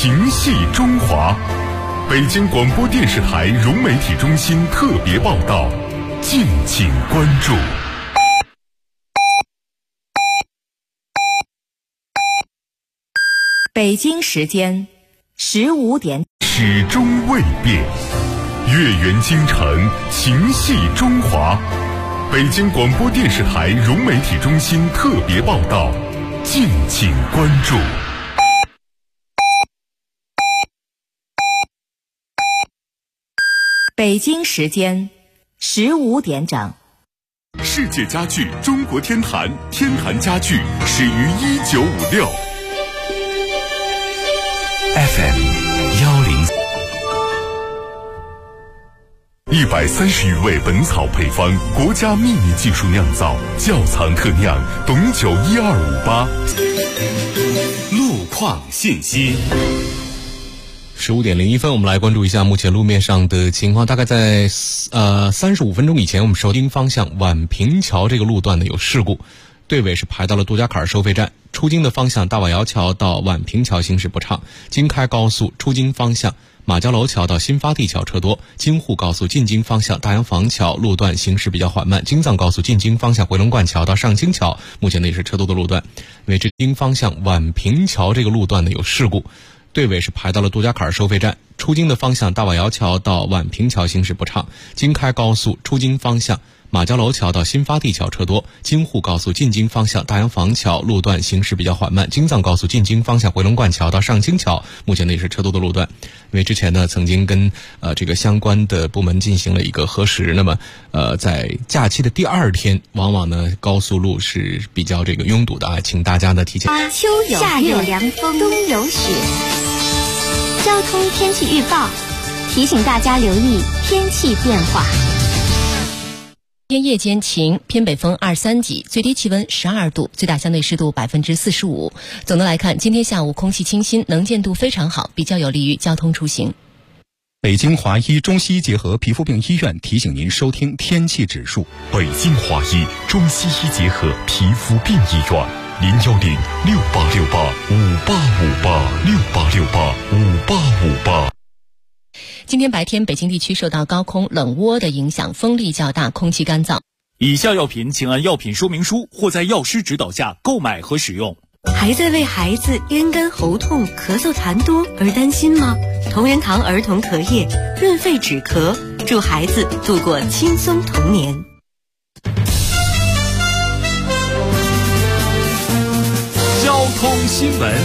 情系中华。北京广播电视台融媒体中心特别报道，敬请关注。 北京时间15点， 始终未变。月圆京城，情系中华。北京广播电视台融媒体中心特别报道，敬请关注。 北京时间15点整。 世界家具中国天坛，天坛家具始于1956。FM 130余味本草配方，国家秘密技术酿造，窖藏特酿，董酒12588。路况信息。 15点01分，我们来关注一下目前路面上的情况。大概在35分钟以前，我们收京方向宛平桥这个路段呢有事故，队尾是排到了杜家坎收费站。出京的方向大瓦窑桥到宛平桥行驶不畅，京开高速出京方向马家楼桥到新发地桥车多，京沪高速进京方向大洋坊桥路段行驶比较缓慢，京藏高速进京方向回龙观桥到上京桥目前呢也是车多的路段。因为这京方向宛平桥这个路段呢有事故，队尾是排到了杜家坎收费站。出京的方向大瓦窑桥到宛平桥行驶不畅，京开高速出京方向马家楼桥到新发地桥车多，京沪高速进京方向大洋坊桥路段行驶比较缓慢，京藏高速进京方向回龙观桥到上京桥目前呢也是车多的路段。因为之前呢曾经跟这个相关的部门进行了一个核实，那么在假期的第2天，往往呢高速路是比较这个拥堵的啊，请大家呢提前。 秋有夏有凉风，冬有雪。交通天气预报提醒大家留意天气变化。 今天夜间晴，偏北风2-3级，最低气温12度，最大相对湿度45%。总的来看，今天下午空气清新，能见度非常好，比较有利于交通出行。 北京华医中西医结合皮肤病医院提醒您收听天气指数。 北京华医中西医结合皮肤病医院，010-6868-5858，6868-5858。 今天白天，北京地区受到高空冷涡的影响，风力较大，空气干燥。 以下药品请按药品说明书或在药师指导下购买和使用。 还在为孩子咽干喉痛、咳嗽痰多而担心吗？同仁堂儿童咳液润肺止咳，助孩子度过轻松童年。 交通新闻。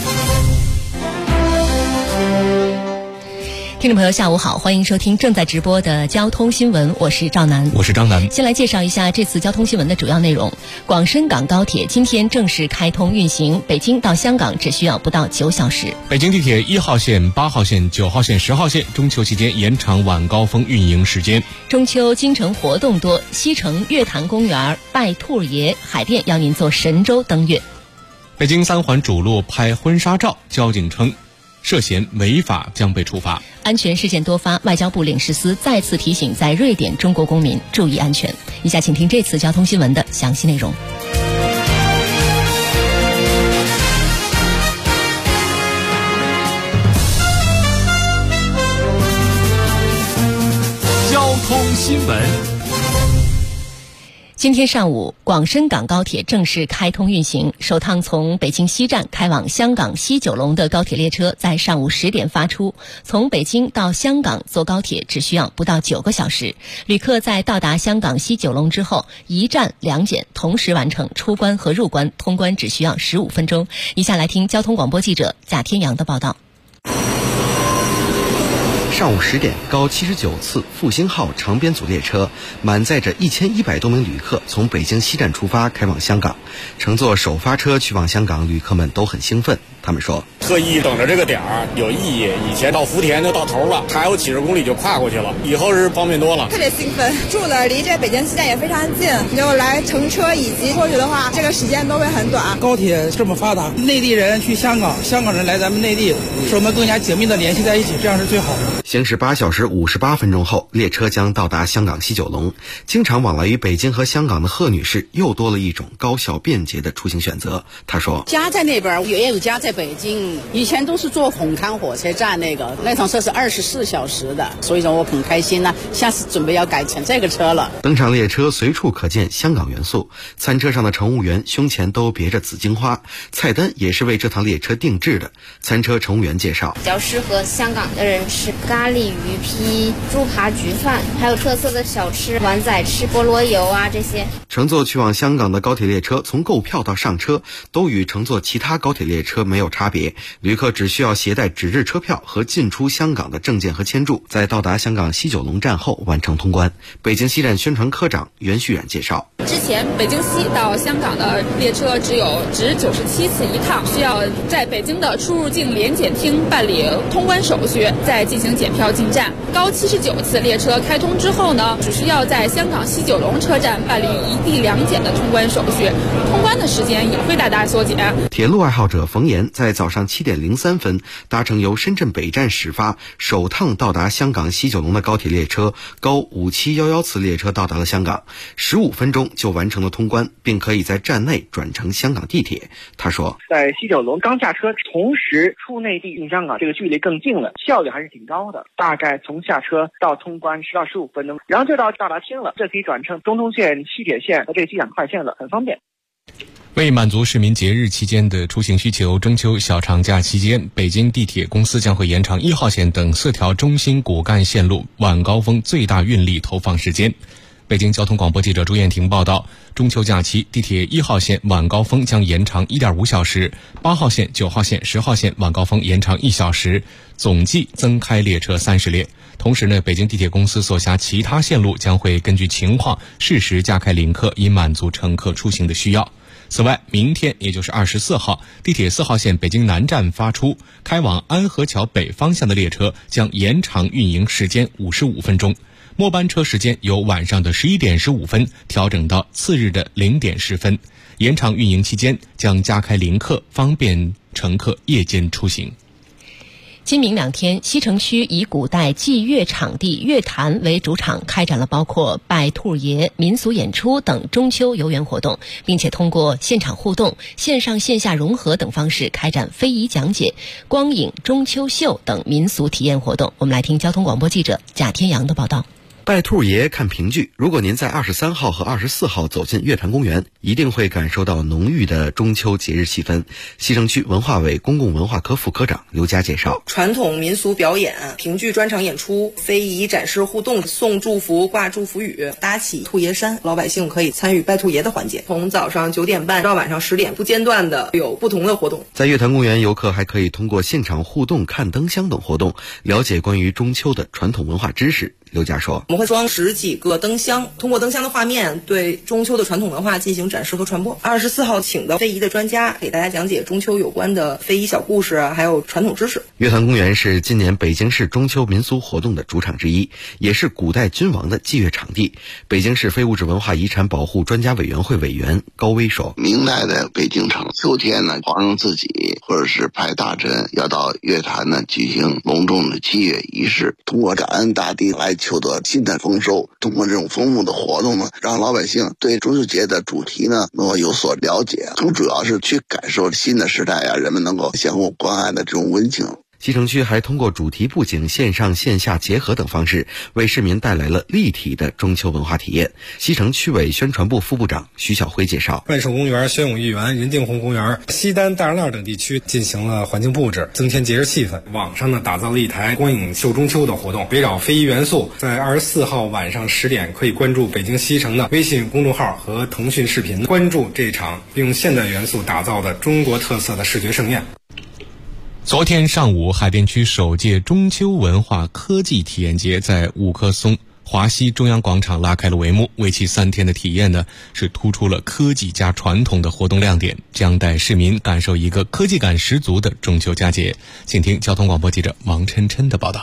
听众朋友下午好，欢迎收听正在直播的交通新闻，我是赵楠。 我是张楠。 先来介绍一下这次交通新闻的主要内容。广深港高铁今天正式开通运行，北京到香港只需要不到9小时。 北京地铁1号线、8号线、9号线、10号线中秋期间延长晚高峰运营时间。 中秋京城活动多，西城月坛公园拜兔爷，海淀邀您做神舟登月。 北京3环主路拍婚纱照，交警称涉嫌违法将被处罚。 安全事件多发，外交部领事司再次提醒在瑞典中国公民注意安全。以下请听这次交通新闻的详细内容。 交通新闻。 今天上午，广深港高铁正式开通运行。首趟从北京西站开往香港西九龙的高铁列车在上午10点发出，从北京到香港坐高铁只需要不到9个小时。旅客在到达香港西九龙之后，1站2检同时完成出关和入关，通关只需要15分钟。以下来听交通广播记者贾天阳的报道。 上午10点，高79次复兴号长编组列车满载着1100多名旅客从北京西站出发，开往香港。乘坐首发车去往香港，旅客们都很兴奋。他们说， 特意等着这个点儿有意义，以前到福田就到头了，还有几十公里就跨过去了，以后是方便多了。 特别兴奋，住的离这北京西站也非常近，就来乘车以及过去的话，这个时间都会很短。 高铁这么发达，内地人去香港，香港人来咱们内地，使我们更加紧密的联系在一起，这样是最好的。 行驶8小时58分钟后，列车将到达香港西九龙。经常往来于北京和香港的贺女士又多了一种高效便捷的出行选择。她说， 家在那边，也有家在北京， 以前都是坐红磡火车站那趟车是24小时的，所以说我很开心呢。下次准备要改成这个车了。 登上列车随处可见香港元素，餐车上的乘务员胸前都别着紫荆花，菜单也是为这趟列车定制的。餐车乘务员介绍， 比较适合香港的人吃咖喱鱼皮、猪扒焗饭，还有特色的小吃碗仔翅、菠萝油啊这些。 乘坐去往香港的高铁列车，从购票到上车都与乘坐其他高铁列车没有差别，旅客只需要携带纸质车票和进出香港的证件和签注，在到达香港西九龙站后完成通关。北京西站宣传科长袁旭冉介绍， 之前北京西到香港的列车只有值97次一趟，需要在北京的出入境联检厅办理通关手续，再进行检票进站。高79次列车开通之后呢，只需要在香港西九龙车站办理一地两检的通关手续，通关的时间也会大大缩减。 铁路爱好者冯岩在早上7点03分搭乘由深圳北站始发，首趟到达香港西九龙的高铁列车高5711次列车到达了香港，15分钟就完成了通关，并可以在站内转乘香港地铁。他说， 在西九龙刚下车，同时出内地进香港，这个距离更近了，效率还是挺高的，大概从下车到通关10到15分钟，然后就到达厅了，这可以转乘中通线、西铁线和这个机场快线了，很方便。 为满足市民节日期间的出行需求，中秋小长假期间，北京地铁公司将会延长1号线等4条中心骨干线路晚高峰最大运力投放时间。北京交通广播记者朱艳婷报道，中秋假期地铁1号线晚高峰将延长1.5小时，8号线、9号线、10号线晚高峰延长1小时，总计增开列车30列。同时呢，北京地铁公司所辖其他线路将会根据情况适时加开临客，以满足乘客出行的需要。此外，明天也就是24号，地铁4号线北京南站发出开往安河桥北方向的列车将延长运营时间55分钟，末班车时间由晚上的11点15分调整到次日的0点10分。延长运营期间将加开临客，方便乘客夜间出行。 今明2天，西城区以古代祭乐场地乐坛为主场，开展了包括拜兔爷、民俗演出等中秋游园活动，并且通过现场互动、线上线下融合等方式开展非遗讲解、光影、中秋秀等民俗体验活动。我们来听交通广播记者贾天阳的报道。 拜兔爷看评剧，如果您在23号和24号走进乐坛公园，一定会感受到浓郁的中秋节日气氛。西城区文化委公共文化科副科长刘佳介绍， 传统民俗表演、评剧专场演出、非遗展示互动、送祝福、挂祝福语、搭起兔爷山，老百姓可以参与拜兔爷的环节。从早上9点半到晚上10点，不间断的有不同的活动。 在乐坛公园，游客还可以通过现场互动、看灯箱等活动，了解关于中秋的传统文化知识。刘佳说， 我们会装10几个灯箱，通过灯箱的画面对中秋的传统文化进行展示和传播。24号请的非遗的专家给大家讲解中秋有关的非遗小故事还有传统知识。 乐坛公园是今年北京市中秋民俗活动的主场之一，也是古代君王的祭乐场地。北京市非物质文化遗产保护专家委员会委员高威说， 明代的北京城秋天呢，皇上自己或者是派大臣要到乐坛呢举行隆重的祭乐仪式，通过感恩大地来求得新的丰收。通过这种丰富的活动呢，让老百姓对中秋节的主题呢能够有所了解，更主要是去感受新的时代人们能够相互关爱的这种温情。 西城区还通过主题布景、线上线下结合等方式，为市民带来了立体的中秋文化体验。西城区委宣传部副部长徐晓辉介绍， 万寿公园、宣武御园、人定红公园、西单、大栅栏等地区进行了环境布置，增添节日气氛。网上呢打造了一台光影秀中秋的活动，围绕非遗元素，在24号晚上10点可以关注北京西城的微信公众号和腾讯视频，关注这场用现代元素打造的中国特色的视觉盛宴。 昨天上午，海淀区首届中秋文化科技体验节在五棵松华西中央广场拉开了帷幕。为期3天的体验呢，是突出了科技加传统的活动亮点，将带市民感受一个科技感十足的中秋佳节。请听交通广播记者王琛琛的报道。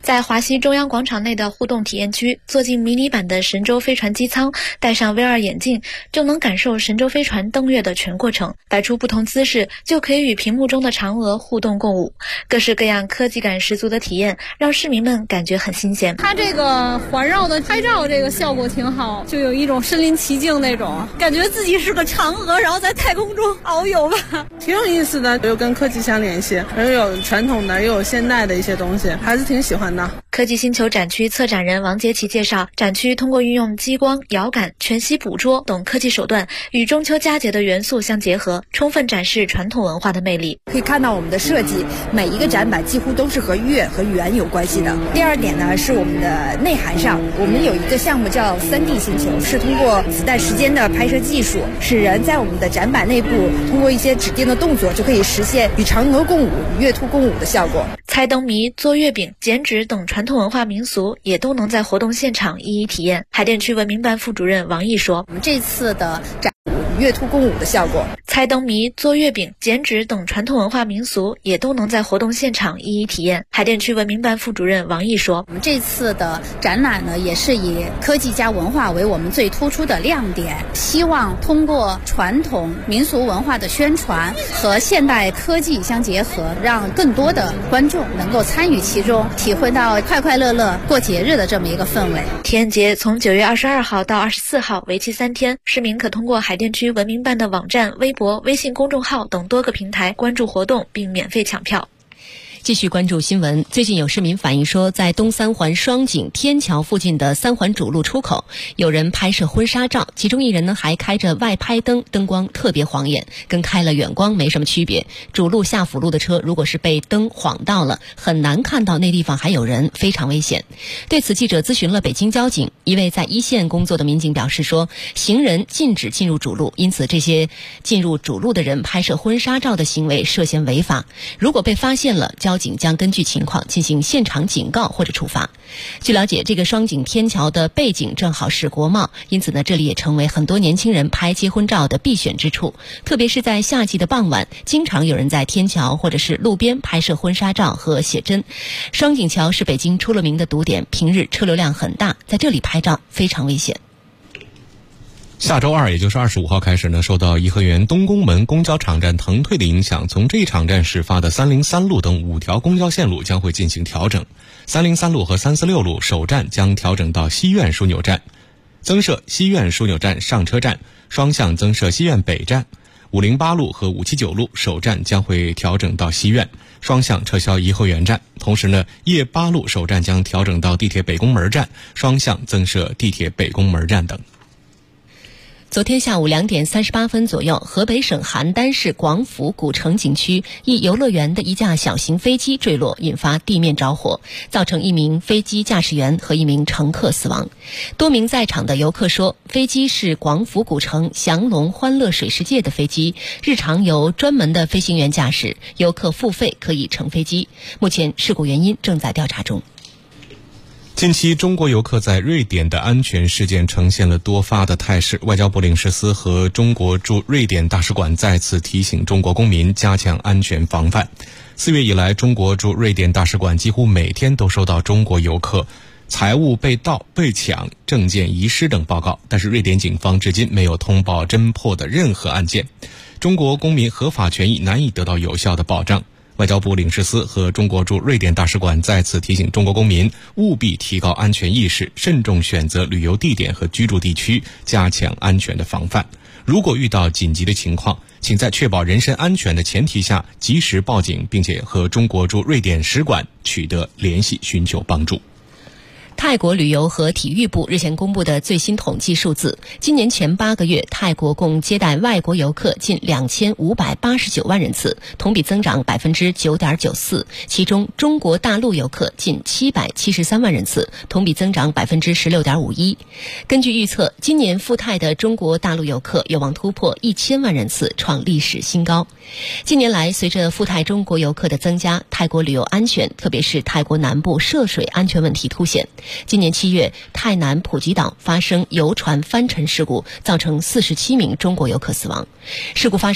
在华西中央广场内的互动体验区，坐进迷你版的神舟飞船机舱，戴上 VR 眼镜，就能感受神舟飞船登月的全过程。摆出不同姿势，就可以与屏幕中的嫦娥互动共舞。各式各样科技感十足的体验，让市民们感觉很新鲜。 它这个环绕的拍照这个效果挺好，就有一种身临其境那种感觉，自己是个嫦娥，然后在太空中遨游吧， 挺有意思的，又跟科技相联系，又有传统的又有现代的一些东西，还是挺喜欢的。 科技星球展区策展人王杰奇介绍，展区通过运用激光、遥感、全息捕捉等科技手段，与中秋佳节的元素相结合，充分展示传统文化的魅力。 可以看到我们的设计，每一个展板几乎都是和月和圆有关系的。第二点呢，是我们的内涵上，我们有一个项目叫3D 星球，是通过子弹时间的拍摄技术，使人在我们的展板内部通过一些指定的动作，就可以实现与嫦娥共舞、与月兔共舞的效果。 猜灯谜、做月饼、剪纸等传统文化民俗也都能在活动现场一一体验。海淀区文明办副主任王毅说：“ 我们这次的展与月兔共舞的效果， 猜灯谜、做月饼、剪纸等传统文化民俗也都能在活动现场一一体验。”海淀区文明办副主任王毅说：“ 我们这次的展览呢，也是以科技加文化为我们最突出的亮点，希望通过传统民俗文化的宣传和现代科技相结合，让更多的观众能够参与其中，体会到快快乐乐过节日的这么一个氛围。” 体验节从9月22号到24号，为期3天。市民可通过海淀区文明办的网站、微博、微信公众号等多个平台关注活动，并免费抢票。 继续关注新闻。最近有市民反映说，在东三环双井天桥附近的三环主路出口，有人拍摄婚纱照，其中一人呢还开着外拍灯，灯光特别晃眼，跟开了远光没什么区别。主路下辅路的车，如果是被灯晃到了，很难看到那地方还有人，非常危险。对此，记者咨询了北京交警，一位在一线工作的民警表示说，行人禁止进入主路，因此这些进入主路的人拍摄婚纱照的行为涉嫌违法。如果被发现了，交警将根据情况进行现场警告或者处罚。据了解，这个双井天桥的背景正好是国贸，因此呢，这里也成为很多年轻人拍结婚照的必选之处。特别是在夏季的傍晚，经常有人在天桥或者是路边拍摄婚纱照和写真。双井桥是北京出了名的堵点，平日车流量很大，在这里拍照非常危险。 下周2，也就是25号开始呢，受到颐和园东宫门公交场站腾退的影响，从这一场站始发的303路等5条公交线路将会进行调整。303路和346路首站将调整到西苑枢纽站，增设西苑枢纽站上车站，双向增设西苑北站。508路和579路首站将会调整到西苑，双向撤销颐和园站。同时呢，夜8路首站将调整到地铁北宫门站，双向增设地铁北宫门站等。 昨天下午2点38分左右，河北省邯郸市广府古城景区一游乐园的一架小型飞机坠落，引发地面着火，造成一名飞机驾驶员和一名乘客死亡。多名在场的游客说，飞机是广府古城祥龙欢乐水世界的飞机，日常由专门的飞行员驾驶，游客付费可以乘飞机。目前事故原因正在调查中。 近期中国游客在瑞典的安全事件呈现了多发的态势，外交部领事司和中国驻瑞典大使馆再次提醒中国公民加强安全防范。4月以来，中国驻瑞典大使馆几乎每天都收到中国游客财物被盗、被抢、证件遗失等报告，但是瑞典警方至今没有通报侦破的任何案件。中国公民合法权益难以得到有效的保障。外交部领事司和中国驻瑞典大使馆再次提醒中国公民务必提高安全意识，慎重选择旅游地点和居住地区，加强安全的防范。如果遇到紧急的情况，请在确保人身安全的前提下及时报警，并且和中国驻瑞典使馆取得联系，寻求帮助。 泰国旅游和体育部日前公布的最新统计数字，今年前8个月，泰国共接待外国游客近2589万人次，同比增长 9.94%， 其中中国大陆游客近773万人次，同比增长 16.51%。根据预测，今年赴泰的中国大陆游客有望突破1000万人次，创历史新高。近年来，随着赴泰中国游客的增加，泰国旅游安全，特别是泰国南部涉水安全问题凸显。今年7月，泰南普吉岛发生游船翻沉事故，造成47名中国游客死亡。事故发生